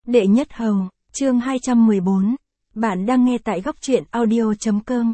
Đệ nhất hầu, chương 214. Bạn đang nghe tại góc truyện audio.com.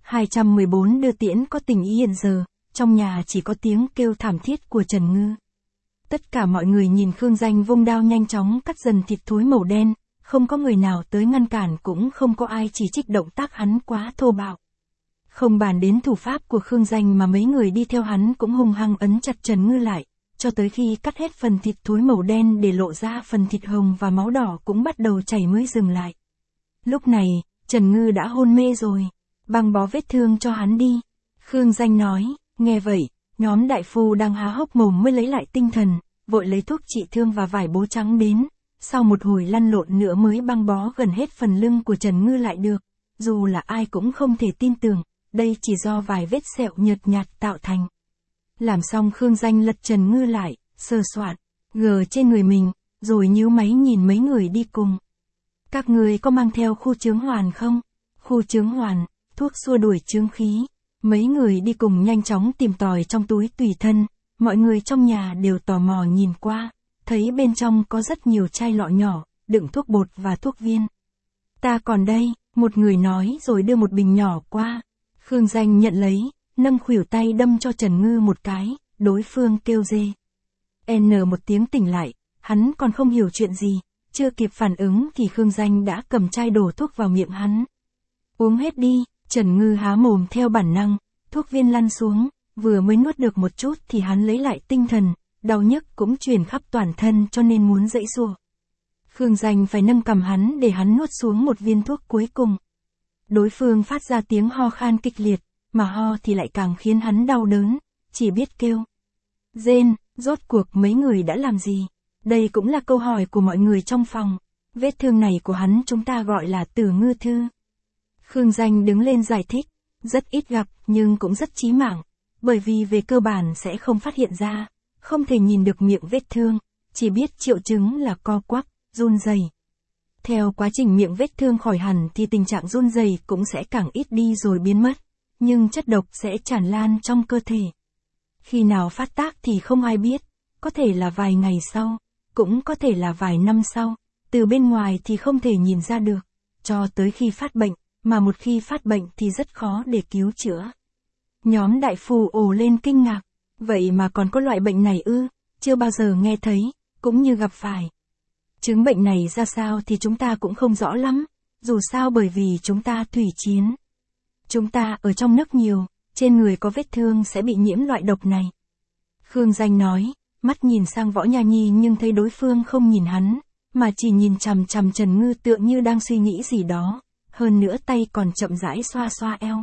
214 đưa tiễn có tình ý hiện giờ, trong nhà chỉ có tiếng kêu thảm thiết của Trần Ngư. Tất cả mọi người nhìn Khương Danh vung đao nhanh chóng cắt dần thịt thối màu đen, không có người nào tới ngăn cản, cũng không có ai chỉ trích động tác hắn quá thô bạo. Không bàn đến thủ pháp của Khương Danh mà mấy người đi theo hắn cũng hung hăng ấn chặt Trần Ngư lại, cho tới khi cắt hết phần thịt thối màu đen để lộ ra phần thịt hồng và máu đỏ cũng bắt đầu chảy mới dừng lại. Lúc này, Trần Ngư đã hôn mê rồi. Băng bó vết thương cho hắn đi. Khương Danh nói. Nghe vậy, nhóm đại phu đang há hốc mồm mới lấy lại tinh thần, vội lấy thuốc trị thương và vải bố trắng đến. Sau một hồi lăn lộn nữa mới băng bó gần hết phần lưng của Trần Ngư lại được. Dù là ai cũng không thể tin tưởng, đây chỉ do vài vết sẹo nhợt nhạt tạo thành. Làm xong Khương Danh lật Trần Ngư lại, sờ soạn, gờ trên người mình, rồi nhíu máy nhìn mấy người đi cùng. Các người có mang theo khu chướng hoàn không? Khu chướng hoàn, thuốc xua đuổi chướng khí. Mấy người đi cùng nhanh chóng tìm tòi trong túi tùy thân, mọi người trong nhà đều tò mò nhìn qua, thấy bên trong có rất nhiều chai lọ nhỏ, đựng thuốc bột và thuốc viên. Ta còn đây, một người nói rồi đưa một bình nhỏ qua. Khương Danh nhận lấy, nâng khuỷu tay đâm cho Trần Ngư một cái, đối phương kêu rê. Một tiếng tỉnh lại, hắn còn không hiểu chuyện gì, chưa kịp phản ứng thì Khương Danh đã cầm chai đổ thuốc vào miệng hắn. Uống hết đi, Trần Ngư há mồm theo bản năng, thuốc viên lăn xuống, vừa mới nuốt được một chút thì hắn lấy lại tinh thần, đau nhức cũng truyền khắp toàn thân cho nên muốn giãy giụa. Khương Danh phải nâng cầm hắn để hắn nuốt xuống một viên thuốc cuối cùng. Đối phương phát ra tiếng ho khan kịch liệt, mà ho thì lại càng khiến hắn đau đớn, chỉ biết kêu. Rên, rốt cuộc mấy người đã làm gì? Đây cũng là câu hỏi của mọi người trong phòng. Vết thương này của hắn chúng ta gọi là Tử Ngư Thư. Khương Danh đứng lên giải thích, rất ít gặp nhưng cũng rất chí mạng, bởi vì về cơ bản sẽ không phát hiện ra, không thể nhìn được miệng vết thương, chỉ biết triệu chứng là co quắp, run rẩy. Theo quá trình miệng vết thương khỏi hẳn thì tình trạng run rẩy cũng sẽ càng ít đi rồi biến mất, nhưng chất độc sẽ tràn lan trong cơ thể. Khi nào phát tác thì không ai biết, có thể là vài ngày sau, cũng có thể là vài năm sau, từ bên ngoài thì không thể nhìn ra được, cho tới khi phát bệnh, mà một khi phát bệnh thì rất khó để cứu chữa. Nhóm đại phu ồ lên kinh ngạc, vậy mà còn có loại bệnh này ư, chưa bao giờ nghe thấy, cũng như gặp phải. Chứng bệnh này ra sao thì chúng ta cũng không rõ lắm, dù sao bởi vì chúng ta thủy chiến. Chúng ta ở trong nước nhiều, trên người có vết thương sẽ bị nhiễm loại độc này. Khương Danh nói, mắt nhìn sang Võ Nha Nhi nhưng thấy đối phương không nhìn hắn, mà chỉ nhìn chằm chằm Trần Ngư tựa như đang suy nghĩ gì đó, hơn nữa tay còn chậm rãi xoa xoa eo.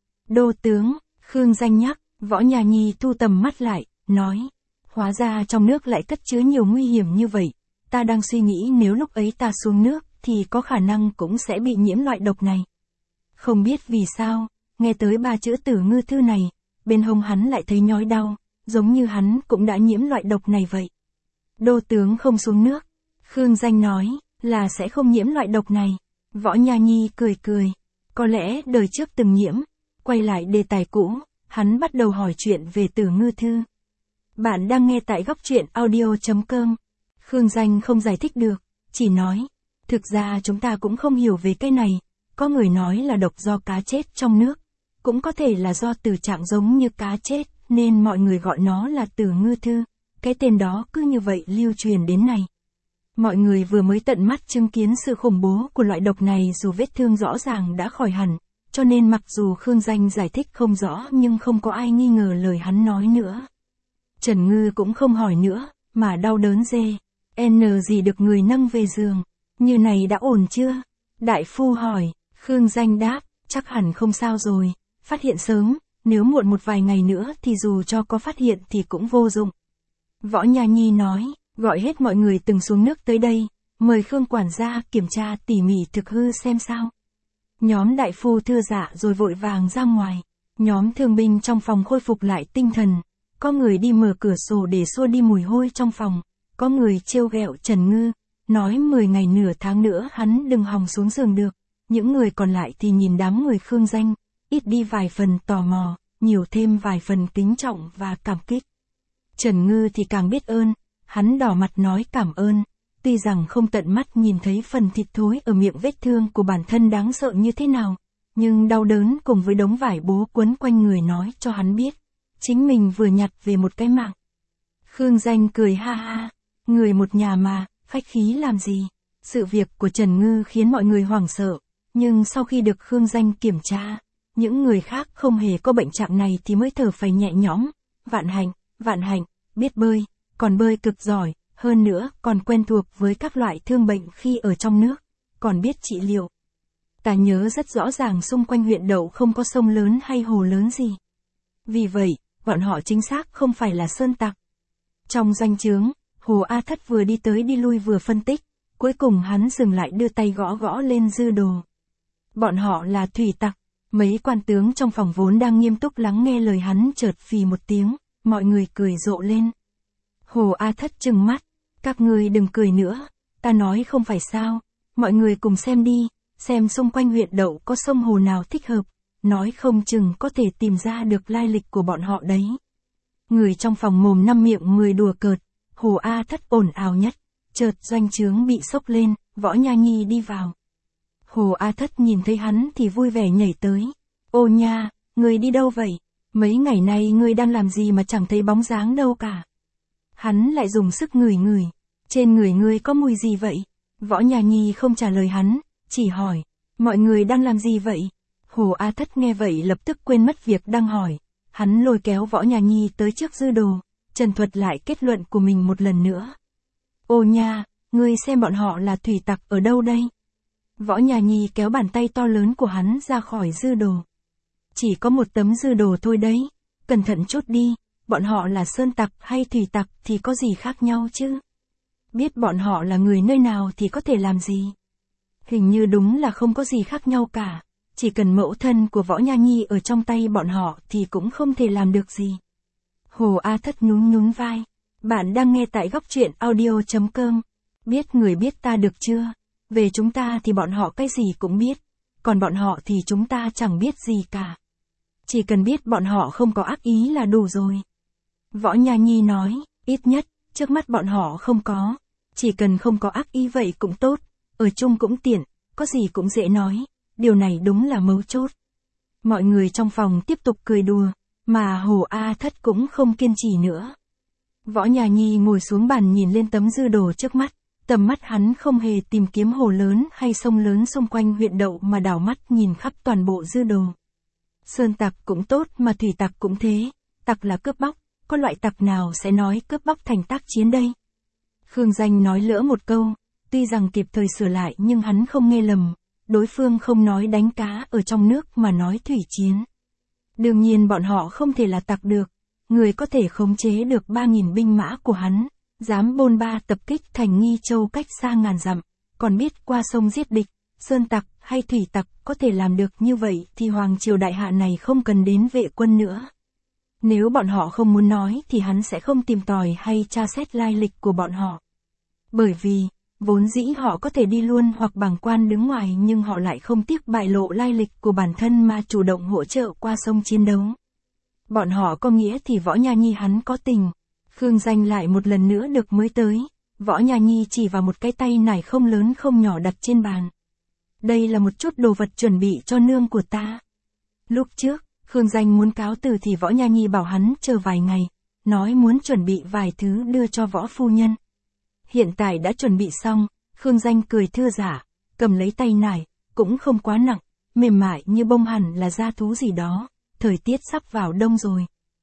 Đô tướng, Khương Danh nhắc, Võ Nha Nhi thu tầm mắt lại, nói, hóa ra trong nước lại cất chứa nhiều nguy hiểm như vậy, ta đang suy nghĩ nếu lúc ấy ta xuống nước thì có khả năng cũng sẽ bị nhiễm loại độc này. Không biết vì sao, nghe tới 3 chữ Tử Ngư Thư này, bên hông hắn lại thấy nhói đau, giống như hắn cũng đã nhiễm loại độc này vậy. Đô tướng không xuống nước, Khương Danh nói, là sẽ không nhiễm loại độc này. Võ Nha Nhi cười cười, có lẽ đời trước từng nhiễm. Quay lại đề tài cũ, hắn bắt đầu hỏi chuyện về Tử Ngư Thư. Bạn đang nghe tại góc truyện audio.com. Khương Danh không giải thích được, chỉ nói, thực ra chúng ta cũng không hiểu về cái này, có người nói là độc do cá chết trong nước, cũng có thể là do tử trạng giống như cá chết, nên mọi người gọi nó là Tử Ngư Thư, cái tên đó cứ như vậy lưu truyền đến nay. Mọi người vừa mới tận mắt chứng kiến sự khủng bố của loại độc này dù vết thương rõ ràng đã khỏi hẳn, cho nên mặc dù Khương Danh giải thích không rõ nhưng không có ai nghi ngờ lời hắn nói nữa. Trần Ngư cũng không hỏi nữa, mà đau đớn dê. Gì được người nâng về giường, như này đã ổn chưa? Đại phu hỏi, Khương Danh đáp, chắc hẳn không sao rồi, phát hiện sớm, nếu muộn một vài ngày nữa thì dù cho có phát hiện thì cũng vô dụng. Võ Nha Nhi nói, gọi hết mọi người từng xuống nước tới đây, mời Khương quản gia kiểm tra tỉ mỉ thực hư xem sao. Nhóm đại phu thưa dạ rồi vội vàng ra ngoài, nhóm thương binh trong phòng khôi phục lại tinh thần, có người đi mở cửa sổ để xua đi mùi hôi trong phòng, có người trêu ghẹo Trần Ngư, nói 10 ngày nửa tháng nữa hắn đừng hòng xuống giường được, những người còn lại thì nhìn đám người Khương Danh, ít đi vài phần tò mò, nhiều thêm vài phần kính trọng và cảm kích. Trần Ngư thì càng biết ơn, hắn đỏ mặt nói cảm ơn, Tuy rằng không tận mắt nhìn thấy phần thịt thối ở miệng vết thương của bản thân đáng sợ như thế nào, nhưng đau đớn cùng với đống vải bố quấn quanh người nói cho hắn biết, chính mình vừa nhặt về một cái mạng. Khương Danh cười ha ha, người một nhà mà, khách khí làm gì. Sự việc của Trần Ngư khiến mọi người hoảng sợ, nhưng sau khi được Khương Danh kiểm tra, những người khác không hề có bệnh trạng này thì mới thở phào nhẹ nhõm. Vạn hạnh, biết bơi, còn bơi cực giỏi, hơn nữa còn quen thuộc với các loại thương bệnh khi ở trong nước, còn biết trị liệu. Ta nhớ rất rõ ràng xung quanh huyện Đậu không có sông lớn hay hồ lớn gì. Vì vậy, bọn họ chính xác không phải là sơn tặc. Trong doanh trướng, Hồ A Thất vừa đi tới đi lui vừa phân tích, cuối cùng hắn dừng lại đưa tay gõ gõ lên dư đồ. Bọn họ là thủy tặc. Mấy quan tướng trong phòng vốn đang nghiêm túc lắng nghe lời hắn chợt phì một tiếng, mọi người cười rộ lên. Hồ A Thất trừng mắt, các ngươi đừng cười nữa, ta nói không phải sao, mọi người cùng xem đi, xem xung quanh huyện Đậu có sông hồ nào thích hợp, nói không chừng có thể tìm ra được lai lịch của bọn họ đấy. Người trong phòng mồm năm miệng người đùa cợt, Hồ A Thất ồn ào nhất, chợt doanh trướng bị sốc lên, Võ Nha Nhi đi vào. Hồ A Thất nhìn thấy hắn thì vui vẻ nhảy tới. Ô nha, người đi đâu vậy? Mấy ngày nay ngươi đang làm gì mà chẳng thấy bóng dáng đâu cả. Hắn lại dùng sức ngửi ngửi. Trên người ngươi có mùi gì vậy? Võ Nha Nhi không trả lời hắn, chỉ hỏi. Mọi người đang làm gì vậy? Hồ A Thất nghe vậy lập tức quên mất việc đang hỏi. Hắn lôi kéo Võ Nha Nhi tới trước dư đồ, trần thuật lại kết luận của mình một lần nữa. Ô nha, ngươi xem bọn họ là thủy tặc ở đâu đây? Võ Nha Nhi kéo bàn tay to lớn của hắn ra khỏi dư đồ. Chỉ có một tấm dư đồ thôi đấy, cẩn thận chút đi, bọn họ là sơn tặc hay thủy tặc thì có gì khác nhau chứ? Biết bọn họ là người nơi nào thì có thể làm gì? Hình như đúng là không có gì khác nhau cả, chỉ cần mẫu thân của Võ Nha Nhi ở trong tay bọn họ thì cũng không thể làm được gì. Hồ A Thất nhún nhún vai, bạn đang nghe tại góc truyện audio.com, biết người biết ta được chưa? Về chúng ta thì bọn họ cái gì cũng biết, còn bọn họ thì chúng ta chẳng biết gì cả. Chỉ cần biết bọn họ không có ác ý là đủ rồi. Võ Nha Nhi nói, ít nhất, trước mắt bọn họ không có. Chỉ cần không có ác ý vậy cũng tốt, ở chung cũng tiện, có gì cũng dễ nói, điều này đúng là mấu chốt. Mọi người trong phòng tiếp tục cười đùa, mà Hồ A Thất cũng không kiên trì nữa. Võ Nha Nhi ngồi xuống bàn nhìn lên tấm dư đồ trước mắt. Tầm mắt hắn không hề tìm kiếm hồ lớn hay sông lớn xung quanh huyện Đậu mà đảo mắt nhìn khắp toàn bộ dư đồ. Sơn tặc cũng tốt mà thủy tặc cũng thế, tặc là cướp bóc, có loại tặc nào sẽ nói cướp bóc thành tác chiến đây? Khương Danh nói lỡ một câu, tuy rằng kịp thời sửa lại nhưng hắn không nghe lầm, đối phương không nói đánh cá ở trong nước mà nói thủy chiến. Đương nhiên bọn họ không thể là tặc được, người có thể khống chế được 3.000 binh mã của hắn. Dám bôn ba tập kích thành Nghi Châu cách xa ngàn dặm, còn biết qua sông giết địch, sơn tặc hay thủy tặc có thể làm được như vậy thì Hoàng Triều Đại Hạ này không cần đến vệ quân nữa. Nếu bọn họ không muốn nói thì hắn sẽ không tìm tòi hay tra xét lai lịch của bọn họ. Bởi vì, vốn dĩ họ có thể đi luôn hoặc bàng quan đứng ngoài nhưng họ lại không tiếc bại lộ lai lịch của bản thân mà chủ động hỗ trợ qua sông chiến đấu. Bọn họ có nghĩa thì Võ Nha Nhi hắn có tình. Khương Danh lại một lần nữa được mới tới, Võ Nha Nhi chỉ vào một cái tay nải không lớn không nhỏ đặt trên bàn. Đây là một chút đồ vật chuẩn bị cho nương của ta. Lúc trước, Khương Danh muốn cáo từ thì Võ Nha Nhi bảo hắn chờ vài ngày, nói muốn chuẩn bị vài thứ đưa cho Võ phu nhân. Hiện tại đã chuẩn bị xong, Khương Danh cười thưa giả, cầm lấy tay nải, cũng không quá nặng, mềm mại như bông hẳn là da thú gì đó, thời tiết sắp vào đông rồi.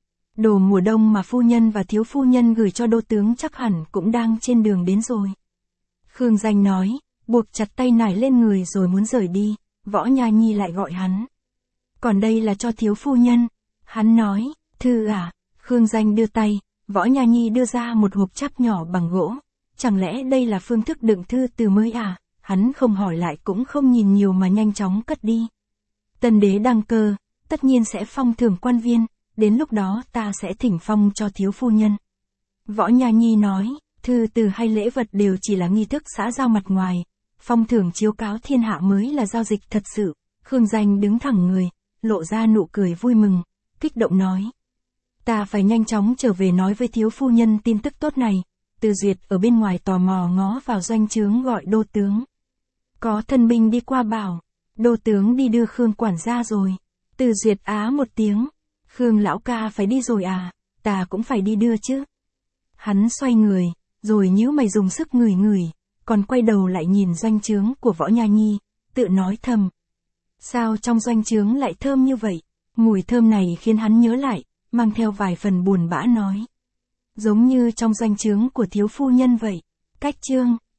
Đồ mùa đông mà phu nhân và thiếu phu nhân gửi cho đô tướng chắc hẳn cũng đang trên đường đến rồi. Khương Danh nói, buộc chặt tay nải lên người rồi muốn rời đi, Võ Nha Nhi lại gọi hắn. Còn đây là cho thiếu phu nhân. Hắn nói, thư à? Khương Danh đưa tay, Võ Nha Nhi đưa ra một hộp chắp nhỏ bằng gỗ. Chẳng lẽ đây là phương thức đựng thư từ mới à? Hắn không hỏi lại cũng không nhìn nhiều mà nhanh chóng cất đi. Tân đế đăng cơ, tất nhiên sẽ phong thưởng quan viên. Đến lúc đó ta sẽ thỉnh phong cho thiếu phu nhân. Võ Nha Nhi nói, thư từ hay lễ vật đều chỉ là nghi thức xã giao mặt ngoài, phong thưởng chiếu cáo thiên hạ mới là giao dịch thật sự. Khương Danh đứng thẳng người, lộ ra nụ cười vui mừng, kích động nói. Ta phải nhanh chóng trở về nói với thiếu phu nhân tin tức tốt này, Từ Duyệt ở bên ngoài tò mò ngó vào doanh trướng gọi đô tướng. Có thân binh đi qua bảo, đô tướng đi đưa Khương quản gia rồi. Từ Duyệt á một tiếng, Khương lão ca phải đi rồi à, ta cũng phải đi đưa chứ. Hắn xoay người, rồi nhíu mày dùng sức ngửi ngửi, còn quay đầu lại nhìn doanh trướng của Võ Nha Nhi, tự nói thầm. Sao trong doanh trướng lại thơm như vậy? Mùi thơm này khiến hắn nhớ lại, mang theo vài phần buồn bã nói. Giống như trong doanh trướng của thiếu phu nhân vậy. Cách chương